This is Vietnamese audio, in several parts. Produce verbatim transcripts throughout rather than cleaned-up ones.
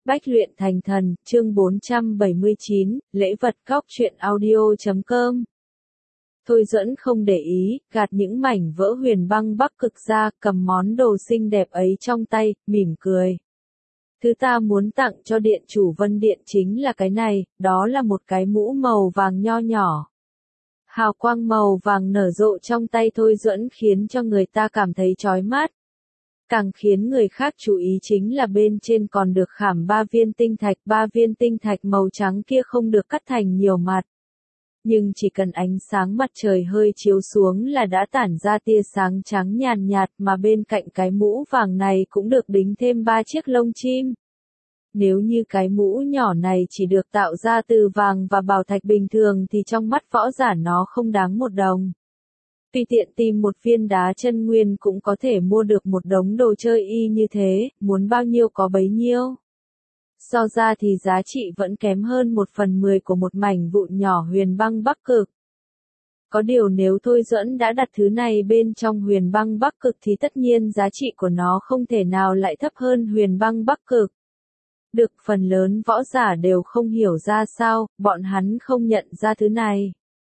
Bách luyện thành thần, chương bốn trăm bảy mươi chín, lễ vật góc truyện audio chấm com. Thôi Duẫn không để ý, gạt những mảnh vỡ huyền băng bắc cực ra, cầm món đồ xinh đẹp ấy trong tay, mỉm cười. Thứ ta muốn tặng cho điện chủ Vân Điện chính là cái này, đó là một cái mũ màu vàng nho nhỏ. Hào quang màu vàng nở rộ trong tay Thôi Duẫn khiến cho người ta cảm thấy chói mắt. Càng khiến người khác chú ý chính là bên trên còn được khảm ba viên tinh thạch, ba viên tinh thạch màu trắng kia không được cắt thành nhiều mặt. Nhưng chỉ cần ánh sáng mặt trời hơi chiếu xuống là đã tản ra tia sáng trắng nhàn nhạt, mà bên cạnh cái mũ vàng này cũng được đính thêm ba chiếc lông chim. Nếu như cái mũ nhỏ này chỉ được tạo ra từ vàng và bảo thạch bình thường thì trong mắt võ giả nó không đáng một đồng. Tùy tiện tìm một viên đá chân nguyên cũng có thể mua được một đống đồ chơi y như thế, muốn bao nhiêu có bấy nhiêu. So ra thì giá trị vẫn kém hơn một phần mười của một mảnh vụn nhỏ huyền băng bắc cực. Có điều nếu Thôi Duẫn đã đặt thứ này bên trong huyền băng bắc cực thì tất nhiên giá trị của nó không thể nào lại thấp hơn huyền băng bắc cực. Được phần lớn võ giả đều không hiểu ra sao, bọn hắn không nhận ra thứ này.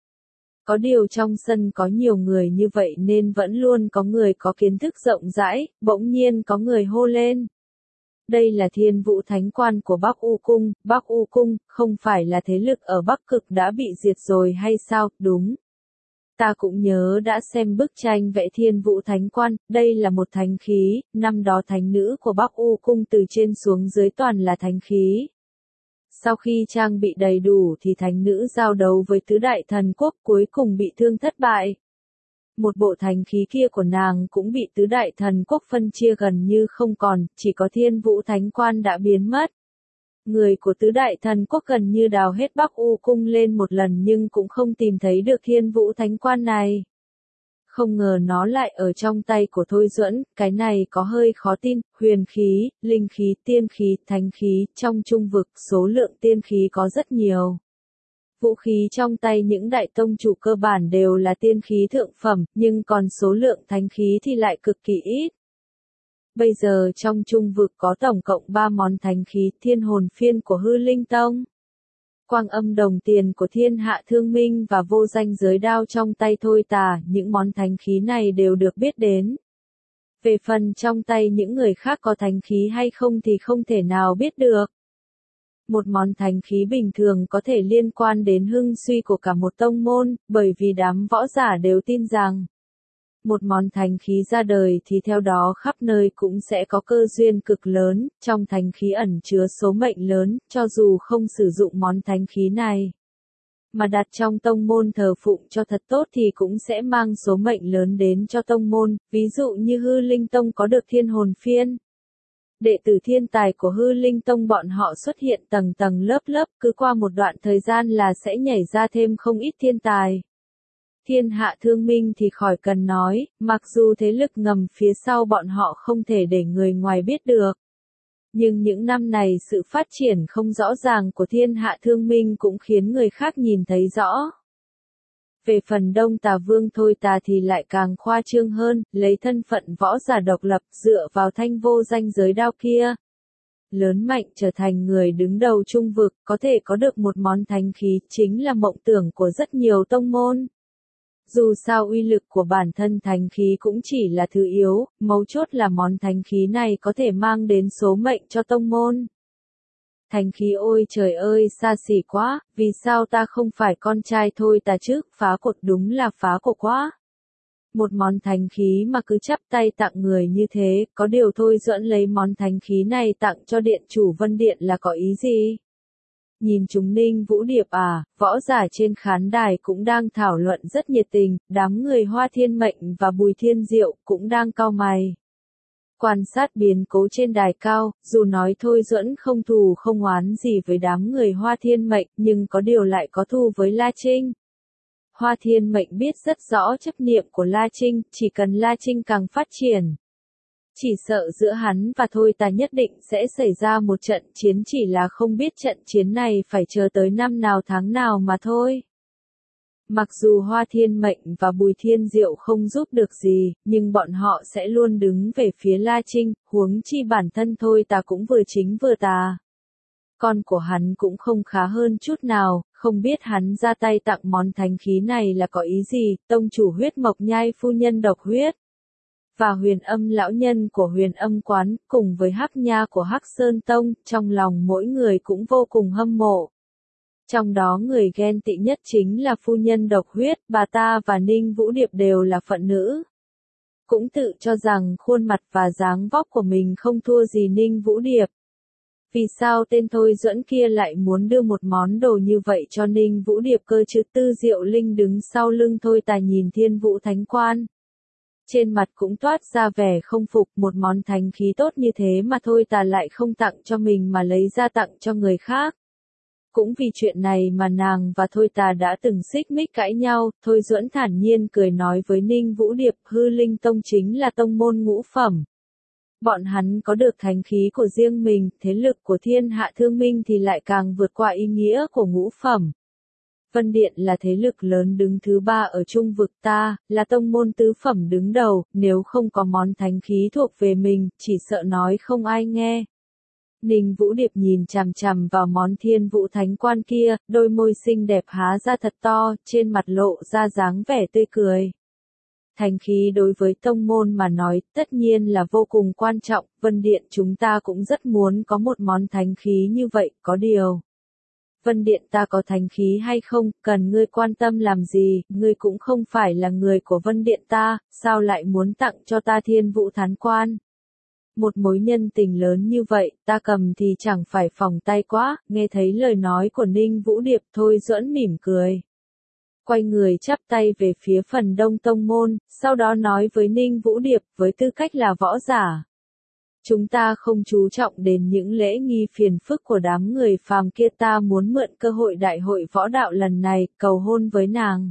Có điều trong sân có nhiều người như vậy nên vẫn luôn có người có kiến thức rộng rãi, bỗng nhiên có người hô lên. Đây là Thiên Vũ Thánh Quan của Bắc U Cung, Bắc U Cung, không phải là thế lực ở Bắc Cực đã bị diệt rồi hay sao, đúng. Ta cũng nhớ đã xem bức tranh vẽ Thiên Vũ Thánh Quan, đây là một thánh khí, năm đó thánh nữ của Bắc U Cung từ trên xuống dưới toàn là thánh khí. Sau khi trang bị đầy đủ thì thánh nữ giao đấu với tứ đại thần quốc cuối cùng bị thương thất bại. Một bộ thánh khí kia của nàng cũng bị tứ đại thần quốc phân chia gần như không còn, chỉ có Thiên Vũ Thánh Quan đã biến mất. Người của tứ đại thần quốc gần như đào hết Bắc U Cung lên một lần nhưng cũng không tìm thấy được Thiên Vũ Thánh Quan này. Không ngờ nó lại ở trong tay của Thôi Duẫn, cái này có hơi khó tin, huyền khí, linh khí, tiên khí, thánh khí, trong trung vực số lượng tiên khí có rất nhiều. Vũ khí trong tay những đại tông chủ cơ bản đều là tiên khí thượng phẩm, nhưng còn số lượng thánh khí thì lại cực kỳ ít. Bây giờ trong trung vực có tổng cộng ba món thánh khí, thiên hồn phiên của Hư Linh Tông, quang âm đồng tiền của Thiên Hạ Thương Minh và vô danh giới đao trong tay Thôi Tà, những món thánh khí này đều được biết đến. Về phần trong tay những người khác có thánh khí hay không thì không thể nào biết được. Một món thánh khí bình thường có thể liên quan đến hưng suy của cả một tông môn, bởi vì đám võ giả đều tin rằng một món thánh khí ra đời thì theo đó khắp nơi cũng sẽ có cơ duyên cực lớn, trong thánh khí ẩn chứa số mệnh lớn, cho dù không sử dụng món thánh khí này, mà đặt trong tông môn thờ phụng cho thật tốt thì cũng sẽ mang số mệnh lớn đến cho tông môn, ví dụ như Hư Linh Tông có được thiên hồn phiên. Đệ tử thiên tài của Hư Linh Tông bọn họ xuất hiện tầng tầng lớp lớp, cứ qua một đoạn thời gian là sẽ nhảy ra thêm không ít thiên tài. Thiên Hạ Thương Minh thì khỏi cần nói, mặc dù thế lực ngầm phía sau bọn họ không thể để người ngoài biết được. Nhưng những năm này sự phát triển không rõ ràng của Thiên Hạ Thương Minh cũng khiến người khác nhìn thấy rõ. Về phần Đông Tà Vương Thôi Tà thì lại càng khoa trương hơn, lấy thân phận võ giả độc lập dựa vào thanh vô danh giới đao kia. Lớn mạnh trở thành người đứng đầu trung vực, có thể có được một món thánh khí chính là mộng tưởng của rất nhiều tông môn. Dù sao uy lực của bản thân thánh khí cũng chỉ là thứ yếu, mấu chốt là món thánh khí này có thể mang đến số mệnh cho tông môn. Thánh khí ôi trời ơi xa xỉ quá, vì sao ta không phải con trai Thôi Tà chứ, phá cột đúng là phá cột quá. Một món thánh khí mà cứ chắp tay tặng người như thế, có điều Thôi Duẫn lấy món thánh khí này tặng cho điện chủ Vân Điện là có ý gì? Nhìn chúng Ninh Vũ Điệp à, võ giả trên khán đài cũng đang thảo luận rất nhiệt tình, đám người Hoa Thiên Mệnh và Bùi Thiên Diệu cũng đang cau mày. Quan sát biến cố trên đài cao, dù nói Thôi Duẫn không thù không oán gì với đám người Hoa Thiên Mệnh, nhưng có điều lại có thù với La Trinh. Hoa Thiên Mệnh biết rất rõ chấp niệm của La Trinh, chỉ cần La Trinh càng phát triển, chỉ sợ giữa hắn và Thôi Tà nhất định sẽ xảy ra một trận chiến, chỉ là không biết trận chiến này phải chờ tới năm nào tháng nào mà thôi. Mặc dù Hoa Thiên Mệnh và Bùi Thiên Diệu không giúp được gì, nhưng bọn họ sẽ luôn đứng về phía La Trinh, huống chi bản thân Thôi Tà cũng vừa chính vừa tà. Con của hắn cũng không khá hơn chút nào, không biết hắn ra tay tặng món thánh khí này là có ý gì, tông chủ huyết mộc nhai phu nhân độc huyết. Và huyền âm lão nhân của huyền âm quán, cùng với hắc nha của hắc sơn tông, trong lòng mỗi người cũng vô cùng hâm mộ. Trong đó người ghen tị nhất chính là phu nhân độc huyết, bà ta và Ninh Vũ Điệp đều là phận nữ. Cũng tự cho rằng khuôn mặt và dáng vóc của mình không thua gì Ninh Vũ Điệp. Vì sao tên Thôi Duẫn kia lại muốn đưa một món đồ như vậy cho Ninh Vũ Điệp cơ chứ? Tư Diệu Linh đứng sau lưng Thôi Tà nhìn Thiên Vũ Thánh Quan. Trên mặt cũng toát ra vẻ không phục, một món thánh khí tốt như thế mà Thôi Tà lại không tặng cho mình mà lấy ra tặng cho người khác. Cũng vì chuyện này mà nàng và Thôi Tà đã từng xích mích cãi nhau. Thôi Duẫn thản nhiên cười nói với Ninh Vũ Điệp, Hư Linh Tông chính là tông môn ngũ phẩm. Bọn hắn có được thánh khí của riêng mình, thế lực của thiên hạ thương minh thì lại càng vượt qua ý nghĩa của ngũ phẩm. Vân Điện là thế lực lớn đứng thứ ba ở trung vực ta, là tông môn tứ phẩm đứng đầu, nếu không có món thánh khí thuộc về mình, chỉ sợ nói không ai nghe. Ninh Vũ Điệp nhìn chằm chằm vào món Thiên Vũ Thánh Quan kia, đôi môi xinh đẹp há ra thật to, trên mặt lộ ra dáng vẻ tươi cười. Thánh khí đối với tông môn mà nói, tất nhiên là vô cùng quan trọng, Vân Điện chúng ta cũng rất muốn có một món thánh khí như vậy, có điều. Vân Điện ta có thánh khí hay không, cần ngươi quan tâm làm gì, ngươi cũng không phải là người của Vân Điện ta, sao lại muốn tặng cho ta Thiên Vũ Thánh Quan. Một mối nhân tình lớn như vậy, ta cầm thì chẳng phải phỏng tay quá, nghe thấy lời nói của Ninh Vũ Điệp Thôi Duẫn mỉm cười. Quay người chắp tay về phía phần đông tông môn, sau đó nói với Ninh Vũ Điệp với tư cách là võ giả. Chúng ta không chú trọng đến những lễ nghi phiền phức của đám người phàm kia, ta muốn mượn cơ hội đại hội võ đạo lần này, cầu hôn với nàng.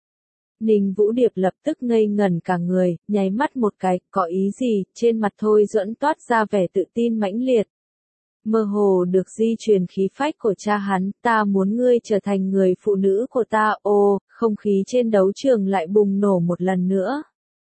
Ninh Vũ Điệp lập tức ngây ngẩn cả người, nháy mắt một cái, có ý gì, trên mặt Thôi Duẫn toát ra vẻ tự tin mãnh liệt. Mơ hồ được di truyền khí phách của cha hắn, ta muốn ngươi trở thành người phụ nữ của ta, ô, không khí trên đấu trường lại bùng nổ một lần nữa.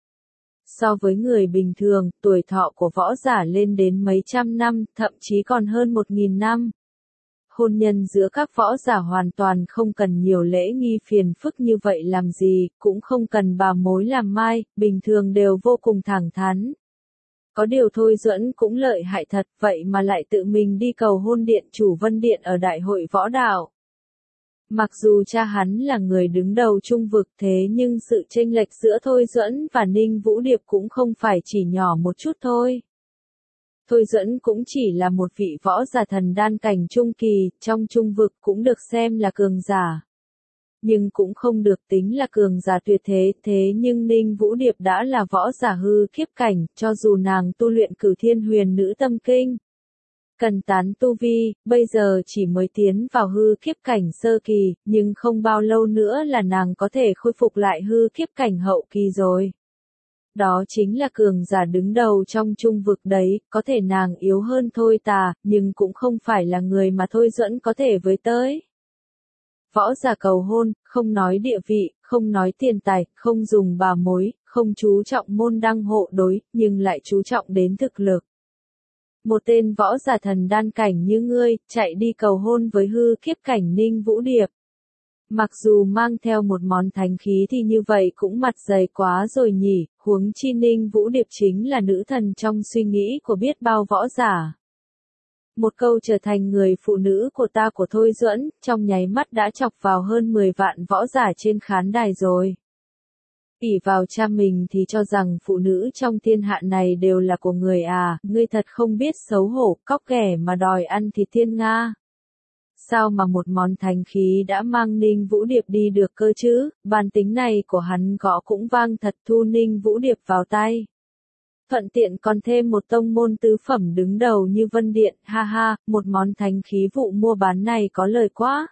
So với người bình thường, tuổi thọ của võ giả lên đến mấy trăm năm, thậm chí còn hơn một nghìn năm. Hôn nhân giữa các võ giả hoàn toàn không cần nhiều lễ nghi phiền phức như vậy làm gì, cũng không cần bà mối làm mai, bình thường đều vô cùng thẳng thắn. Có điều Thôi Duẫn cũng lợi hại thật, vậy mà lại tự mình đi cầu hôn điện chủ Vân Điện ở đại hội võ đạo. Mặc dù cha hắn là người đứng đầu trung vực thế nhưng sự chênh lệch giữa Thôi Duẫn và Ninh Vũ Điệp cũng không phải chỉ nhỏ một chút thôi. Thôi Duẫn cũng chỉ là một vị võ giả thần đan cảnh trung kỳ, trong trung vực cũng được xem là cường giả. Nhưng cũng không được tính là cường giả tuyệt thế, thế nhưng Ninh Vũ Điệp đã là võ giả hư kiếp cảnh, cho dù nàng tu luyện Cửu Thiên Huyền Nữ Tâm Kinh. Cần tán tu vi, bây giờ chỉ mới tiến vào hư kiếp cảnh sơ kỳ, nhưng không bao lâu nữa là nàng có thể khôi phục lại hư kiếp cảnh hậu kỳ rồi. Đó chính là cường giả đứng đầu trong trung vực đấy, có thể nàng yếu hơn Thôi Tà, nhưng cũng không phải là người mà Thôi Duẫn có thể với tới. Võ giả cầu hôn, không nói địa vị, không nói tiền tài, không dùng bà mối, không chú trọng môn đăng hộ đối, nhưng lại chú trọng đến thực lực. Một tên võ giả thần đan cảnh như ngươi, chạy đi cầu hôn với hư kiếp cảnh Ninh Vũ Điệp. Mặc dù mang theo một món thánh khí thì như vậy cũng mặt dày quá rồi nhỉ, huống chi Ninh Vũ Điệp chính là nữ thần trong suy nghĩ của biết bao võ giả. Một câu trở thành người phụ nữ của ta của Thôi Duẫn, trong nháy mắt đã chọc vào hơn mười vạn võ giả trên khán đài rồi. ỷ vào cha mình thì cho rằng phụ nữ trong thiên hạ này đều là của người à, ngươi thật không biết xấu hổ, cóc ghẻ mà đòi ăn thịt thiên nga. Sao mà một món thánh khí đã mang Ninh Vũ Điệp đi được cơ chứ, bản tính này của hắn gõ cũng vang thật, thu Ninh Vũ Điệp vào tay. Thuận tiện còn thêm một tông môn tứ phẩm đứng đầu như Vân Điện, ha ha, một món thánh khí vụ mua bán này có lời quá.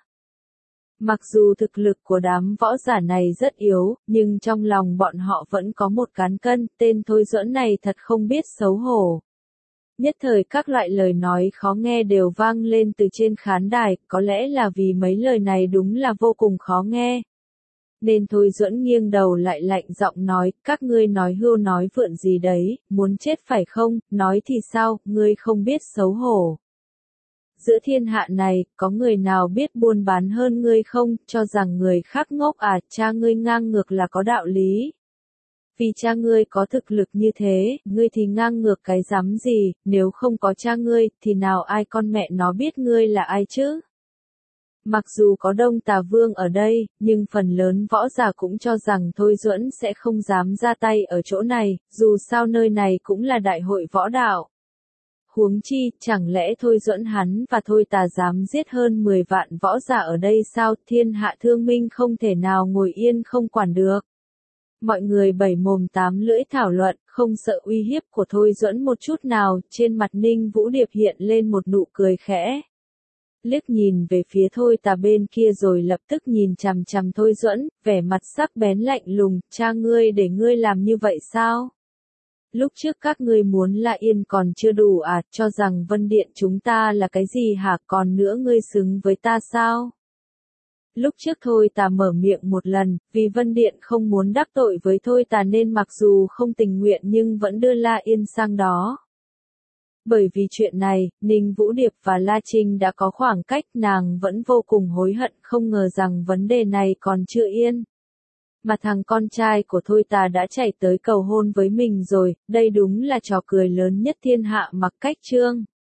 Mặc dù thực lực của đám võ giả này rất yếu, nhưng trong lòng bọn họ vẫn có một cán cân, tên Thôi Duẫn này thật không biết xấu hổ. Nhất thời các loại lời nói khó nghe đều vang lên từ trên khán đài, có lẽ là vì mấy lời này đúng là vô cùng khó nghe. Nên Thôi Duẫn nghiêng đầu lại lạnh giọng nói, các ngươi nói hưu nói vượn gì đấy, muốn chết phải không, nói thì sao, ngươi không biết xấu hổ. giữa thiên hạ này, có người nào biết buôn bán hơn ngươi không, cho rằng người khác ngốc à, cha ngươi ngang ngược là có đạo lý. Vì cha ngươi có thực lực như thế, ngươi thì ngang ngược cái dám gì, nếu không có cha ngươi, thì nào ai con mẹ nó biết ngươi là ai chứ? Mặc dù có Đông Tà Vương ở đây, nhưng phần lớn võ giả cũng cho rằng Thôi Duẫn sẽ không dám ra tay ở chỗ này, dù sao nơi này cũng là đại hội võ đạo. Huống chi, chẳng lẽ Thôi Duẫn hắn và Thôi Tà dám giết hơn mười vạn võ giả ở đây sao, thiên hạ thương minh không thể nào ngồi yên không quản được. Mọi người bảy mồm tám lưỡi thảo luận, không sợ uy hiếp của Thôi Duẫn một chút nào, trên mặt Ninh Vũ Điệp hiện lên một nụ cười khẽ. Liếc nhìn về phía Thôi Tà bên kia rồi lập tức nhìn chằm chằm Thôi Duẫn, vẻ mặt sắc bén lạnh lùng, cha ngươi để ngươi làm như vậy sao? Lúc trước các ngươi muốn La Yên còn chưa đủ à, cho rằng Vân Điện chúng ta là cái gì hả, còn nữa ngươi xứng với ta sao? Lúc trước Thôi Tà mở miệng một lần, vì Vân Điện không muốn đắc tội với Thôi Tà nên mặc dù không tình nguyện nhưng vẫn đưa La Yên sang đó. Bởi vì chuyện này, Ninh Vũ Điệp và La Trinh đã có khoảng cách, nàng vẫn vô cùng hối hận, không ngờ rằng vấn đề này còn chưa yên. Mà thằng con trai của Thôi Tà đã chạy tới cầu hôn với mình rồi, đây đúng là trò cười lớn nhất thiên hạ Mặc Cách Trương.